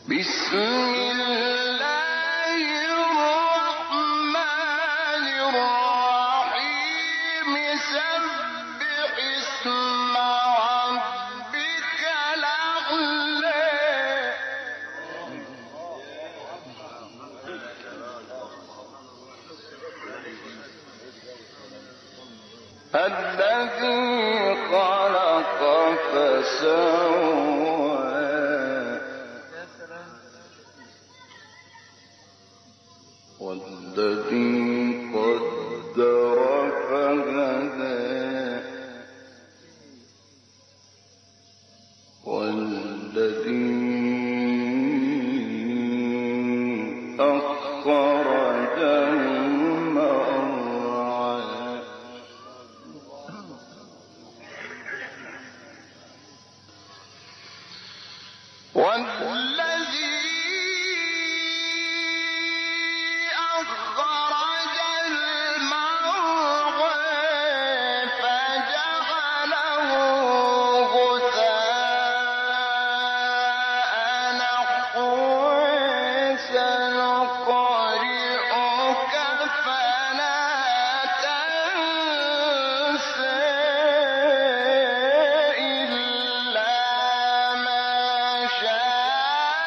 بسم الله الرحمن الرحيم سبح اسم ربك الأعلى الذي خلق فسوى والذي قدر فهدى والذي أخرج المرعى والذي أخرج المرعى فجعله غثاء نحوا سنقرئك فلا تنسى إلا ما شاء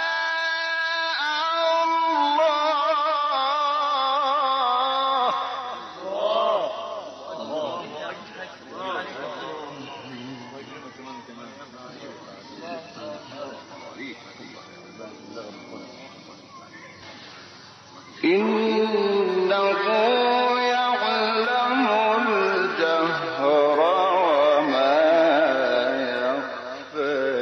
إنه يعلم الجهر وما يخفى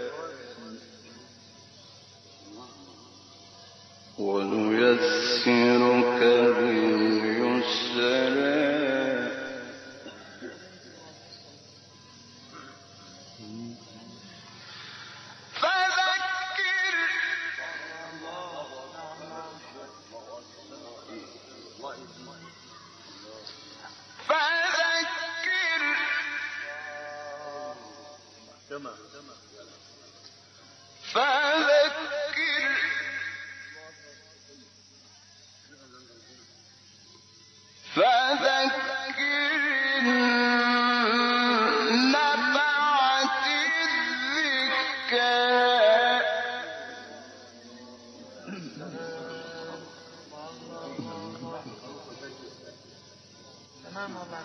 ونيسرك لليسرى فذكر إن نفعت الذكرى تمام والله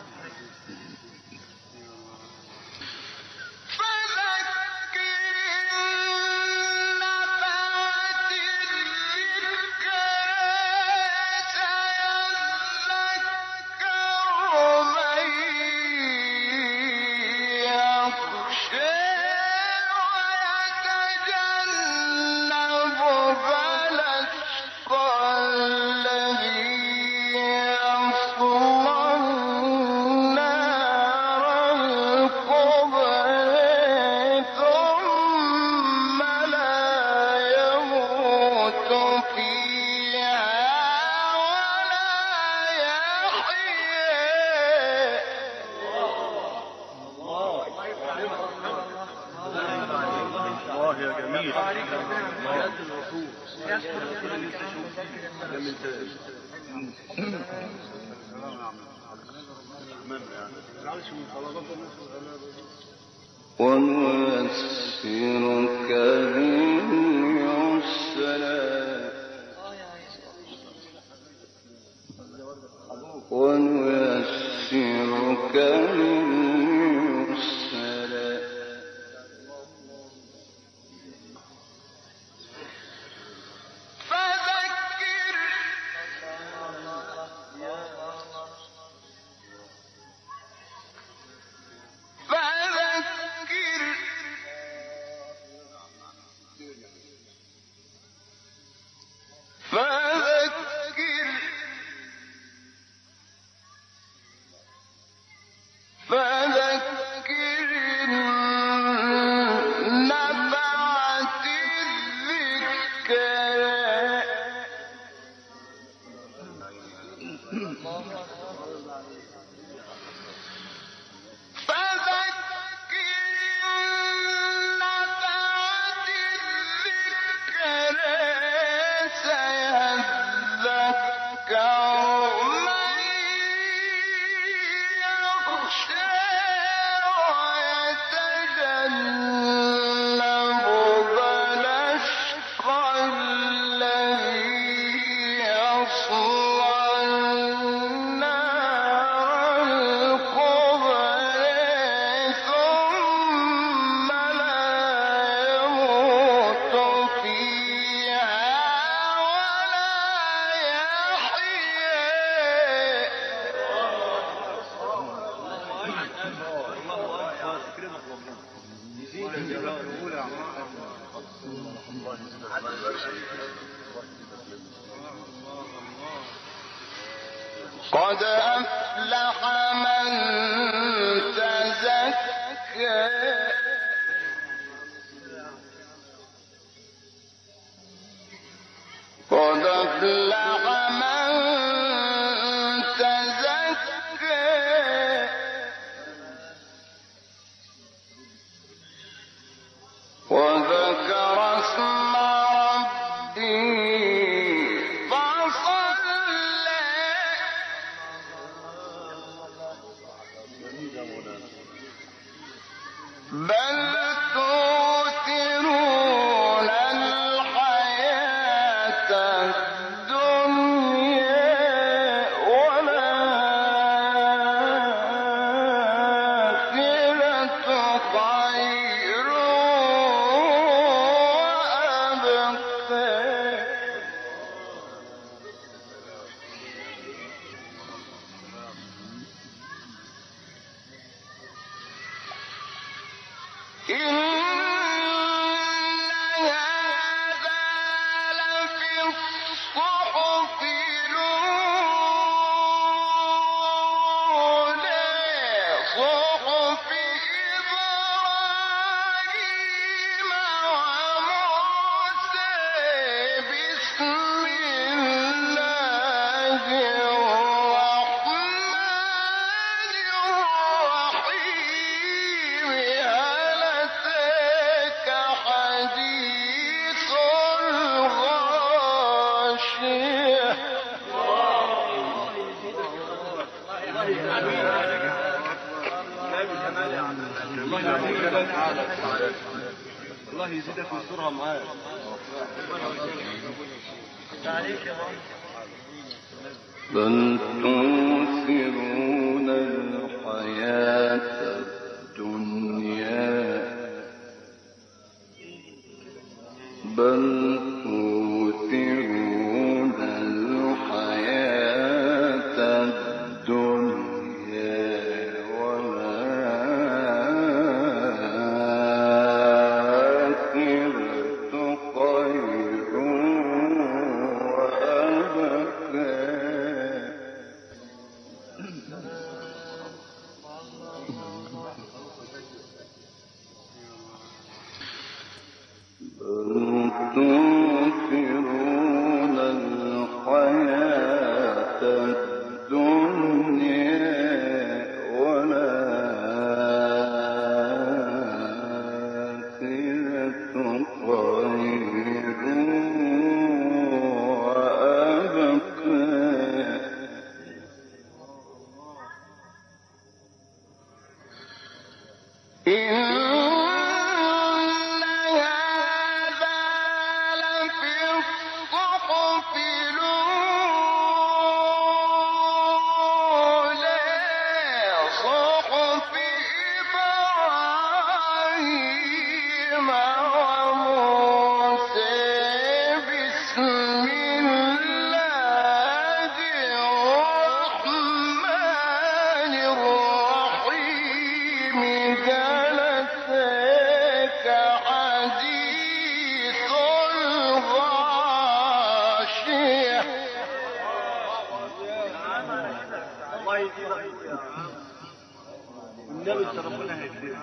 ونيسرك لليسرى ونيسرك لليسرى قد أفلح من تزكى قد أفلح من تزكى وذكر اسم ربه فصلى بل تؤثرون الحياة الدنيا والآخرة خير وأبقى إن هذا لفي الصحف الأولى صحف إبراهيم وموسى بسم الله الرحمن الرحيم هل أتاك حديث الغاشية الله يزيدك ويسترها معاك. بل تؤثرون الحياة الدنيا بل تؤثرون الحياة الدنيا والآخرة خير وأبقى تؤثرون الحياة الدنيا والآخرة خير وأبقى إن هذا لفي الصحف الأولى صحف إبراهيم وموسى بسم الله الرحمن الرحيم هل أتاك حديث الغاشية الله يزيدك والنبي ربنا هيكرمك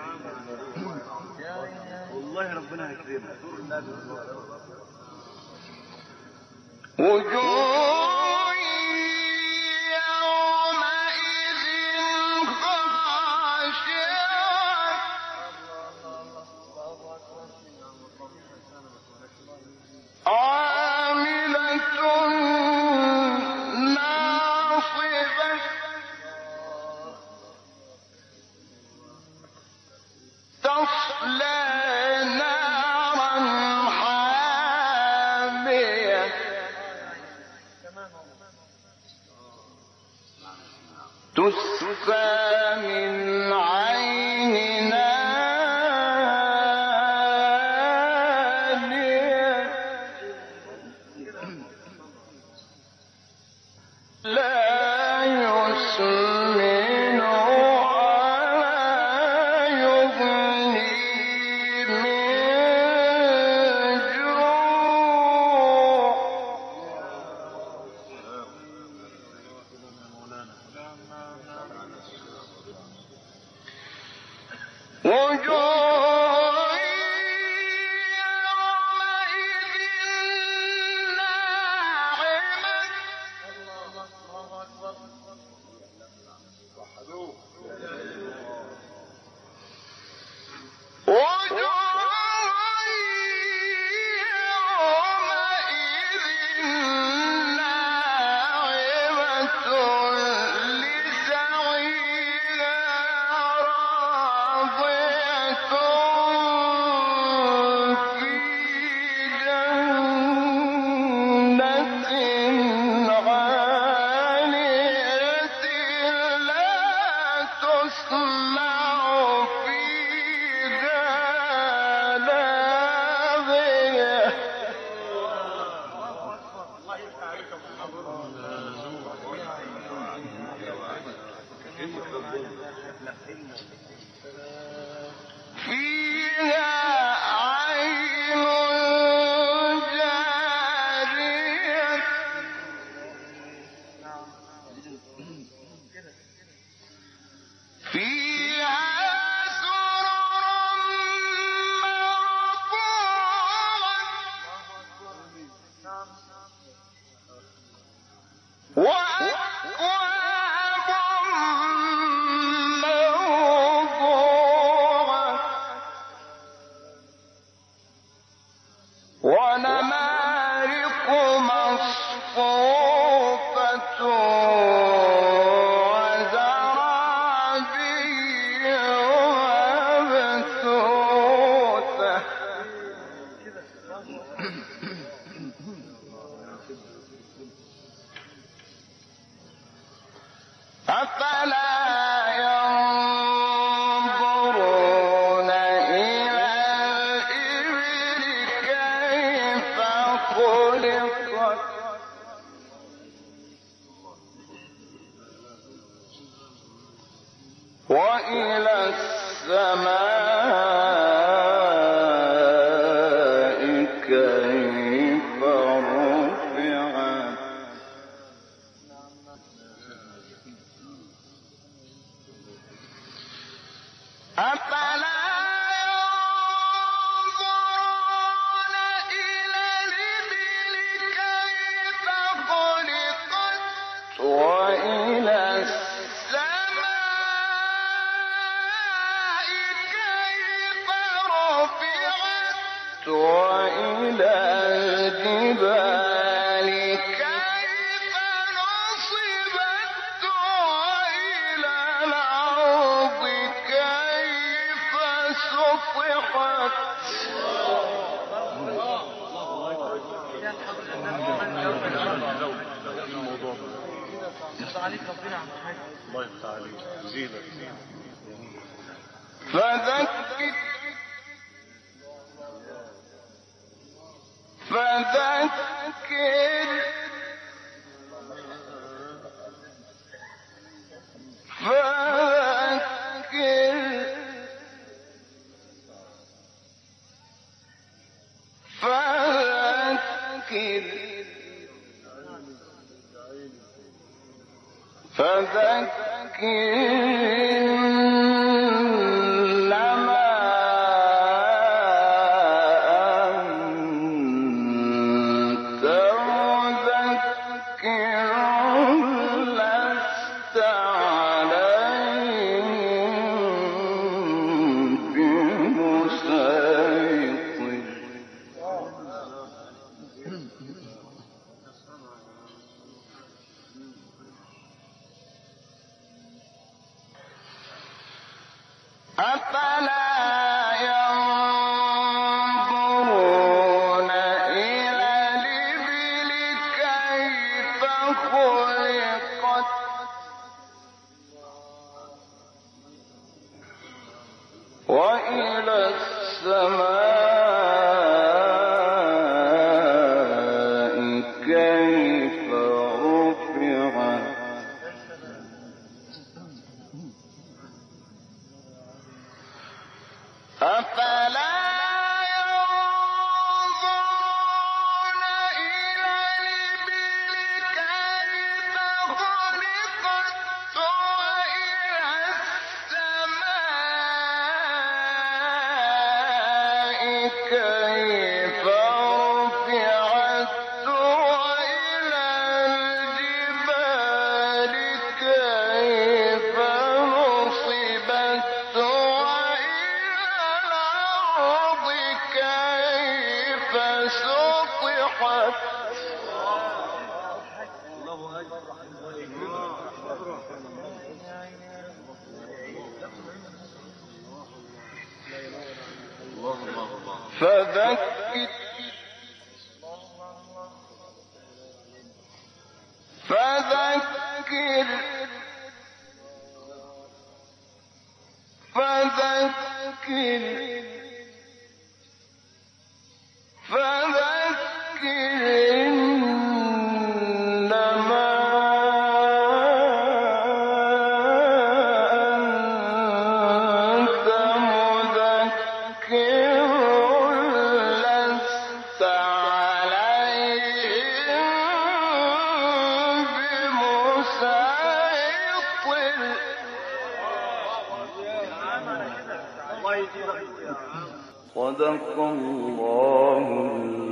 والله ربنا هيكرمك وجوه يومئذ خاشعة عاملة ناصبة تصلى نارا حامية تسقى من عين آنية لا يسمن ولا يغني وإلى السماء كيف رفعت أفلا ينظرون إلى الإبل كيف خلقت وإلى السماء كيف رفعت وإلى الجبال كيف نصبت وإلى الأرض كيف سطحت الله يفتح عليك زينك فذكر فذكر إنما أنت مذكر لست عليهم بمسيطر أفلا ينظرون إلى الإبل كيف خلقت وإلى السماء كيف رفعت أفلا كيف رفعت وإلى الجبال كيف نصبت وإلى الأرض كيف سطحت فذكر إنما أنت مذكر لست عليهم بمسيطر صدق الله